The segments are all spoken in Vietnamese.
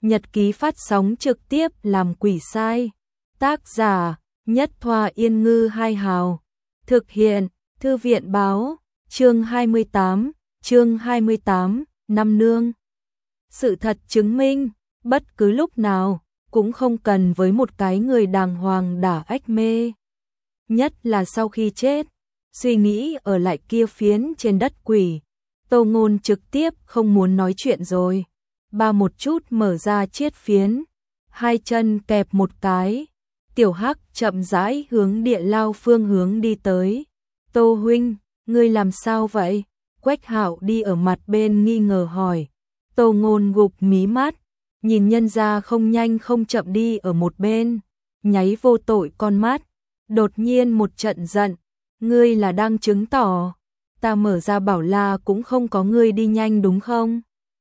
Nhật ký phát sóng trực tiếp làm quỷ sai. Tác giả Nhất Thoa Yên Ngư Hai Hào. Thực hiện Thư viện Báo. Chương 28, Năm Nương. Sự thật chứng minh, bất cứ lúc nào cũng không cần với một cái người đàng hoàng đả ách mê. Nhất là sau khi chết, suy nghĩ ở lại kia phiến trên đất quỷ. Tô Ngôn trực tiếp không muốn nói chuyện rồi. Ba một chút mở ra chiết phiến, hai chân kẹp một cái. Tiểu Hắc chậm rãi hướng địa lao phương hướng đi tới. Tô huynh, ngươi làm sao vậy? Quách Hạo đi ở mặt bên nghi ngờ hỏi. Tô Ngôn gục mí mắt, nhìn nhân ra không nhanh không chậm đi ở một bên, nháy vô tội con mắt, đột nhiên một trận giận. Ngươi là đang chứng tỏ ta mở ra bảo la cũng không có ngươi đi nhanh đúng không?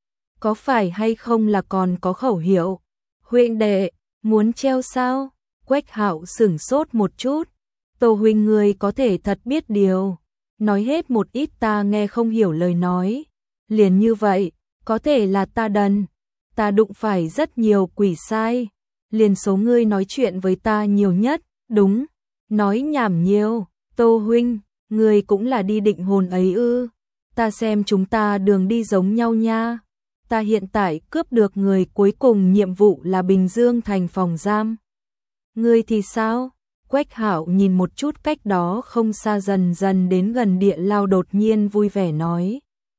Có phải hay không là còn có khẩu hiệu? Huynh đệ, muốn treo sao? Quách Hạo sửng sốt một chút. Tô huynh ngươi có thể thật biết điều. Nói hết một ít ta nghe không hiểu lời nói. Liền như vậy, có thể là ta đần. Ta đụng phải rất nhiều quỷ sai. Liền số ngươi nói chuyện với ta nhiều nhất, đúng. Nói nhảm nhiều. Tô huynh, ngươi cũng là đi định hồn ấy ư? Ta xem chúng ta đường đi giống nhau nha. Ta hiện tại cướp được người cuối cùng nhiệm vụ là Bình Dương thành phòng giam. Ngươi thì sao? Quách Hạo nhìn một chút cách đó không xa dần dần đến gần địa lao đột nhiên vui vẻ nói.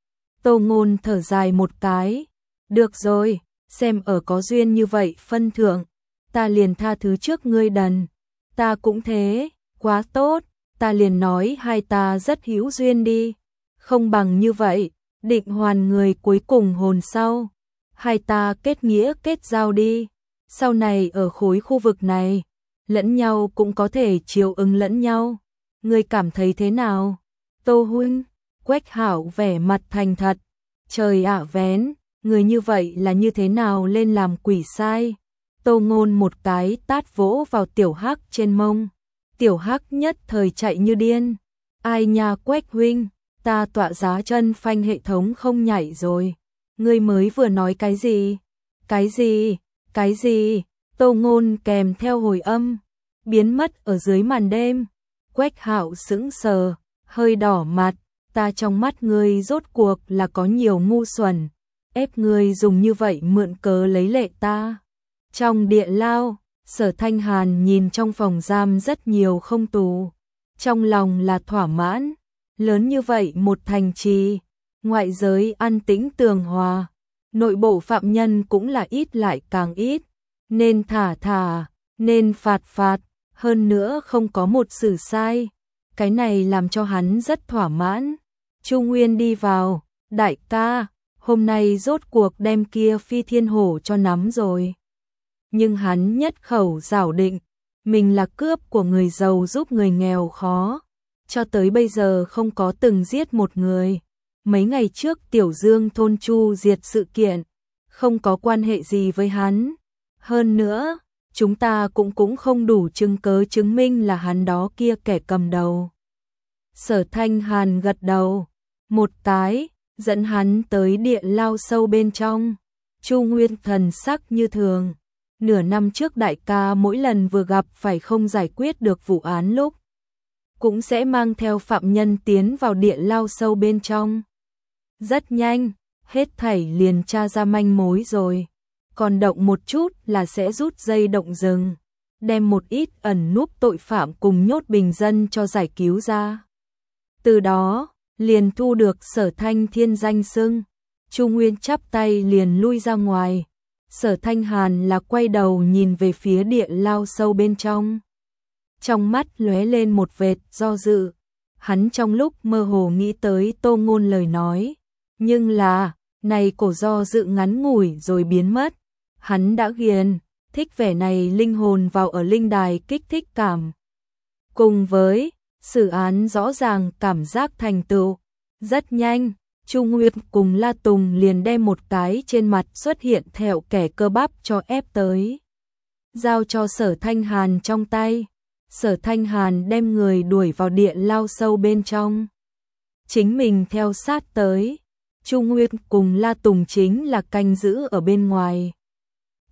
Tô Ngôn thở dài một cái. Được rồi, xem ở có duyên như vậy phân thượng. Ta liền tha thứ trước ngươi đần. Ta cũng thế, quá tốt. Ta liền nói hai ta rất hữu duyên đi. Không bằng như vậy, định hoàn người cuối cùng hồn sau. Hai ta kết nghĩa kết giao đi. Sau này ở khối khu vực này, lẫn nhau cũng có thể chiều ứng lẫn nhau. Ngươi cảm thấy thế nào? Tô huynh, Quách Hạo vẻ mặt thành thật. Trời ạ vén, người như vậy là như thế nào lên làm quỷ sai? Tô Ngôn một cái tát vỗ vào Tiểu Hắc trên mông. Tiểu Hắc nhất thời chạy như điên. Ai nha Quách huynh, ta tọa giá chân phanh hệ thống không nhảy rồi. Ngươi mới vừa nói cái gì? Cái gì? Cái gì? Tô Ngôn kèm theo hồi âm, biến mất ở dưới màn đêm. Quách Hạo sững sờ, hơi đỏ mặt. Ta trong mắt ngươi rốt cuộc là có nhiều ngu xuẩn. Ép ngươi dùng như vậy mượn cớ lấy lệ ta. Trong địa lao, Sở Thanh Hàn nhìn trong phòng giam rất nhiều không tù. Trong lòng là thỏa mãn. Lớn như vậy một thành trì, ngoại giới an tĩnh tường hòa. Nội bộ phạm nhân cũng là ít lại càng ít. Nên thả, nên phạt, hơn nữa không có một xử sai. Cái này làm cho hắn rất thỏa mãn. Chu Nguyên đi vào, đại ca, hôm nay rốt cuộc đem kia Phi Thiên Hổ cho nắm rồi. Nhưng hắn nhất khẩu giảo định, mình là cướp của người giàu giúp người nghèo khó. Cho tới bây giờ không có từng giết một người. Mấy ngày trước Tiểu Dương thôn Chu diệt sự kiện, không có quan hệ gì với hắn. Hơn nữa, chúng ta cũng không đủ chứng cớ chứng minh là hắn đó kia kẻ cầm đầu. Sở Thanh Hàn gật đầu, một cái, dẫn hắn tới địa lao sâu bên trong. Chu Nguyên thần sắc như thường. Nửa năm trước đại ca mỗi lần vừa gặp phải không giải quyết được vụ án lúc, cũng sẽ mang theo phạm nhân tiến vào địa lao sâu bên trong. Rất nhanh, hết thảy liền tra ra manh mối rồi. Còn động một chút là sẽ rút dây động rừng, đem một ít ẩn núp tội phạm cùng nhốt bình dân cho giải cứu ra. Từ đó, liền thu được Sở Thanh Thiên danh xưng. Chu Nguyên chắp tay liền lui ra ngoài. Sở Thanh Hàn là quay đầu nhìn về phía địa lao sâu bên trong. Trong mắt lóe lên một vệt do dự. Hắn trong lúc mơ hồ nghĩ tới Tô Ngôn lời nói. Nhưng là, này cổ do dự ngắn ngủi rồi biến mất. Hắn đã ghiền, thích vẻ này linh hồn vào ở linh đài kích thích cảm. Cùng với, xử án rõ ràng cảm giác thành tựu. Rất nhanh, Chu Nguyên cùng La Tùng liền đem một cái trên mặt xuất hiện thẹo kẻ cơ bắp cho ép tới. Giao cho Sở Thanh Hàn trong tay. Sở Thanh Hàn đem người đuổi vào địa lao sâu bên trong. Chính mình theo sát tới. Chu Nguyên cùng La Tùng chính là canh giữ ở bên ngoài.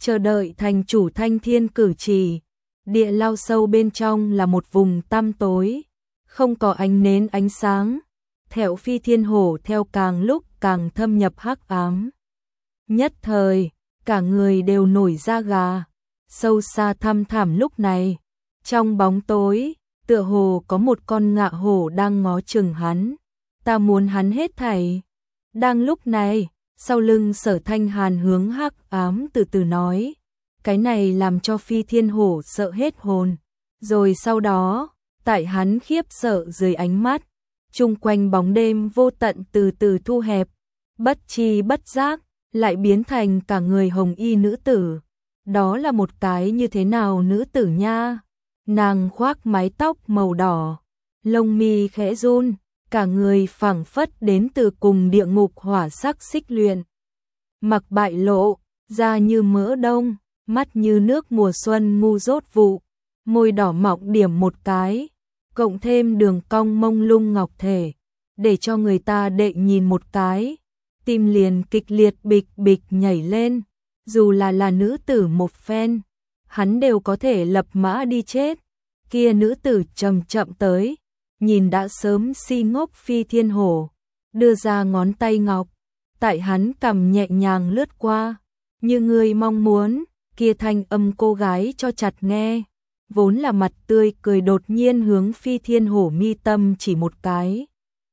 chờ đợi thành chủ Thanh Thiên cử chỉ. Địa lao sâu bên trong là một vùng tăm tối, không có ánh nến ánh sáng. Thẹo Phi Thiên Hổ theo càng lúc càng thâm nhập hắc ám. Nhất thời, cả người đều nổi da gà. Sâu xa thăm thẳm lúc này, trong bóng tối, tựa hồ có một con ngạ hổ đang ngó chừng hắn. Ta muốn hắn hết thảy. Đang lúc này, sau lưng Sở Thanh Hàn hướng hắc ám từ từ nói. Cái này làm cho Phi Thiên Hổ sợ hết hồn. Rồi sau đó, tại hắn khiếp sợ dưới ánh mắt, chung quanh bóng đêm vô tận từ từ thu hẹp, bất chi bất giác, lại biến thành cả người hồng y nữ tử. Đó là một cái như thế nào nữ tử nha? Nàng khoác mái tóc màu đỏ, lông mi khẽ run, cả người phảng phất đến từ cùng địa ngục hỏa sắc xích luyện. Mặc bại lộ, da như mỡ đông, mắt như nước mùa xuân ngu dốt vụ, môi đỏ mọng điểm một cái, cộng thêm đường cong mông lung ngọc thể, để cho người ta đệ nhìn một cái, tim liền kịch liệt bịch bịch nhảy lên. Dù là nữ tử một phen, hắn đều có thể lập mã đi chết. Kia nữ tử chậm chậm tới, nhìn đã sớm si ngốc Phi Thiên Hổ, đưa ra ngón tay ngọc, tại hắn cầm nhẹ nhàng lướt qua, như người mong muốn. Kia thanh âm cô gái cho chặt nghe, vốn là mặt tươi cười đột nhiên hướng Phi Thiên Hổ mi tâm chỉ một cái.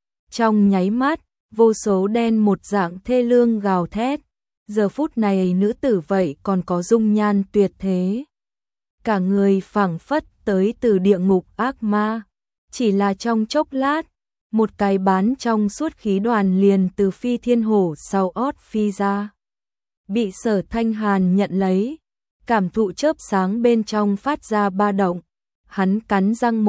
Trong nháy mắt, vô số đen một dạng thê lương gào thét. Giờ phút này nữ tử vậy còn có dung nhan tuyệt thế. Cả người phảng phất tới từ địa ngục ác ma. Chỉ là trong chốc lát, một cái bán trong suốt khí đoàn liền từ Phi Thiên Hổ sau ót phi ra. Bị Sở Thanh Hàn nhận lấy, cảm thụ chớp sáng bên trong phát ra ba động. Hắn cắn răng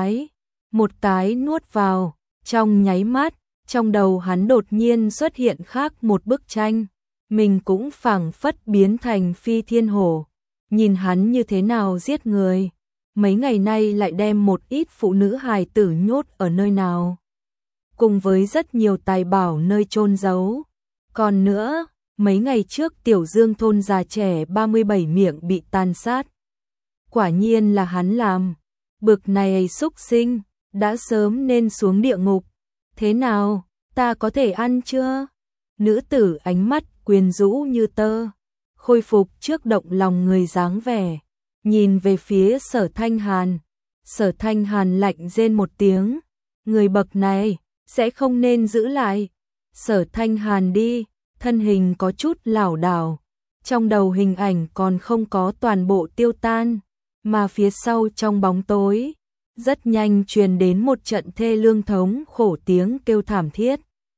một cái nuốt vào, trong nháy mắt, trong đầu hắn đột nhiên xuất hiện khác một bức tranh. Mình cũng phảng phất biến thành Phi Thiên Hổ, nhìn hắn như thế nào giết người, mấy ngày nay lại đem một ít phụ nữ hài tử nhốt ở nơi nào, cùng với rất nhiều tài bảo nơi chôn giấu. Còn nữa, mấy ngày trước Tiểu Dương thôn già trẻ 37 miệng bị tàn sát. Quả nhiên là hắn làm, bực này xúc sinh, đã sớm nên xuống địa ngục. Thế nào, ta có thể ăn chưa? Nữ tử ánh mắt quyến rũ như tơ, khôi phục trước động lòng người dáng vẻ, nhìn về phía Sở Thanh Hàn. Sở Thanh Hàn lạnh rên một tiếng, người bậc này sẽ không nên giữ lại. Sở Thanh Hàn đi, thân hình có chút lảo đảo, trong đầu hình ảnh còn không có toàn bộ tiêu tan, mà phía sau trong bóng tối, rất nhanh truyền đến một trận thê lương thống khổ tiếng kêu thảm thiết.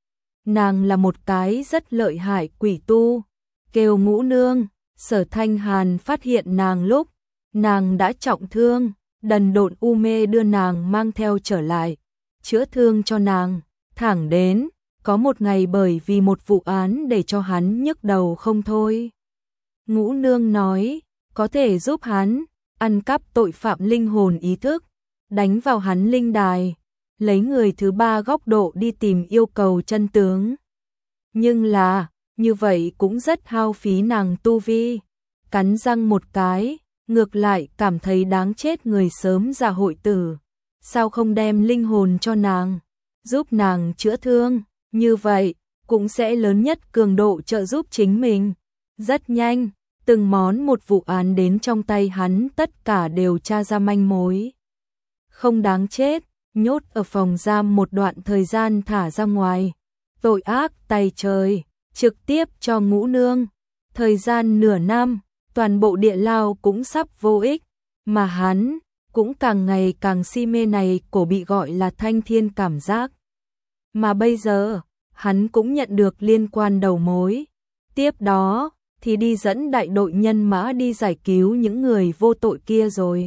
Nàng là một cái rất lợi hại quỷ tu, kêu Ngũ Nương. Sở Thanh Hàn phát hiện nàng lúc nàng đã trọng thương, đần độn u mê đưa nàng mang theo trở lại, chữa thương cho nàng. Thẳng đến có một ngày bởi vì một vụ án để cho hắn nhức đầu không thôi. Ngũ Nương nói có thể giúp hắn ăn cắp tội phạm linh hồn ý thức, đánh vào hắn linh đài, lấy người thứ ba góc độ đi tìm yêu cầu chân tướng. Nhưng là, như vậy cũng rất hao phí nàng tu vi. Cắn răng một cái, ngược lại cảm thấy đáng chết người sớm già hội tử. Sao không đem linh hồn cho nàng, giúp nàng chữa thương, như vậy, cũng sẽ lớn nhất cường độ trợ giúp chính mình. Rất nhanh, từng món một vụ án đến trong tay hắn tất cả đều tra ra manh mối. Không đáng chết, nhốt ở phòng giam một đoạn thời gian thả ra ngoài. Tội ác tày trời, trực tiếp cho Ngũ Nương. Thời gian nửa năm, toàn bộ địa lao cũng sắp vô ích, mà hắn cũng càng ngày càng si mê này cổ bị gọi là thanh thiên cảm giác. Mà bây giờ, hắn cũng nhận được liên quan đầu mối. Tiếp đó, thì đi dẫn đại đội nhân mã đi giải cứu những người vô tội kia rồi.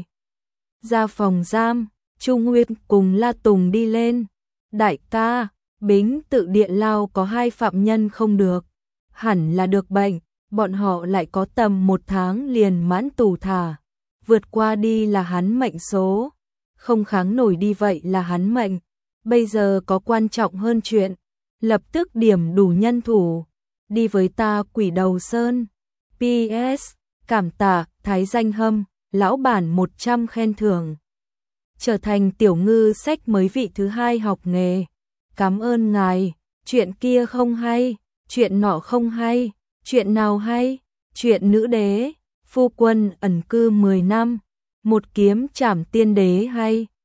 Ra phòng giam, Chu Nguyên cùng La Tùng đi lên. Đại ca, Bính Tự địa lao có 2 phạm nhân không được, hẳn là được bệnh, bọn họ lại có tầm 1 tháng liền mãn tù thả. Vượt qua đi là hắn mệnh số, không kháng nổi đi vậy là hắn mệnh. Bây giờ có quan trọng hơn chuyện, lập tức điểm đủ nhân thủ, đi với ta Quỷ Đầu Sơn. PS, Cảm tạ, Thái Danh Hâm, lão bản 100 khen thưởng. Trở thành tiểu ngư sách mới vị thứ 2 học nghề. Cảm ơn ngài, chuyện kia không hay, chuyện nọ không hay, chuyện nào hay, chuyện nữ đế, phu quân ẩn cư 10 năm, một kiếm trảm tiên đế hay.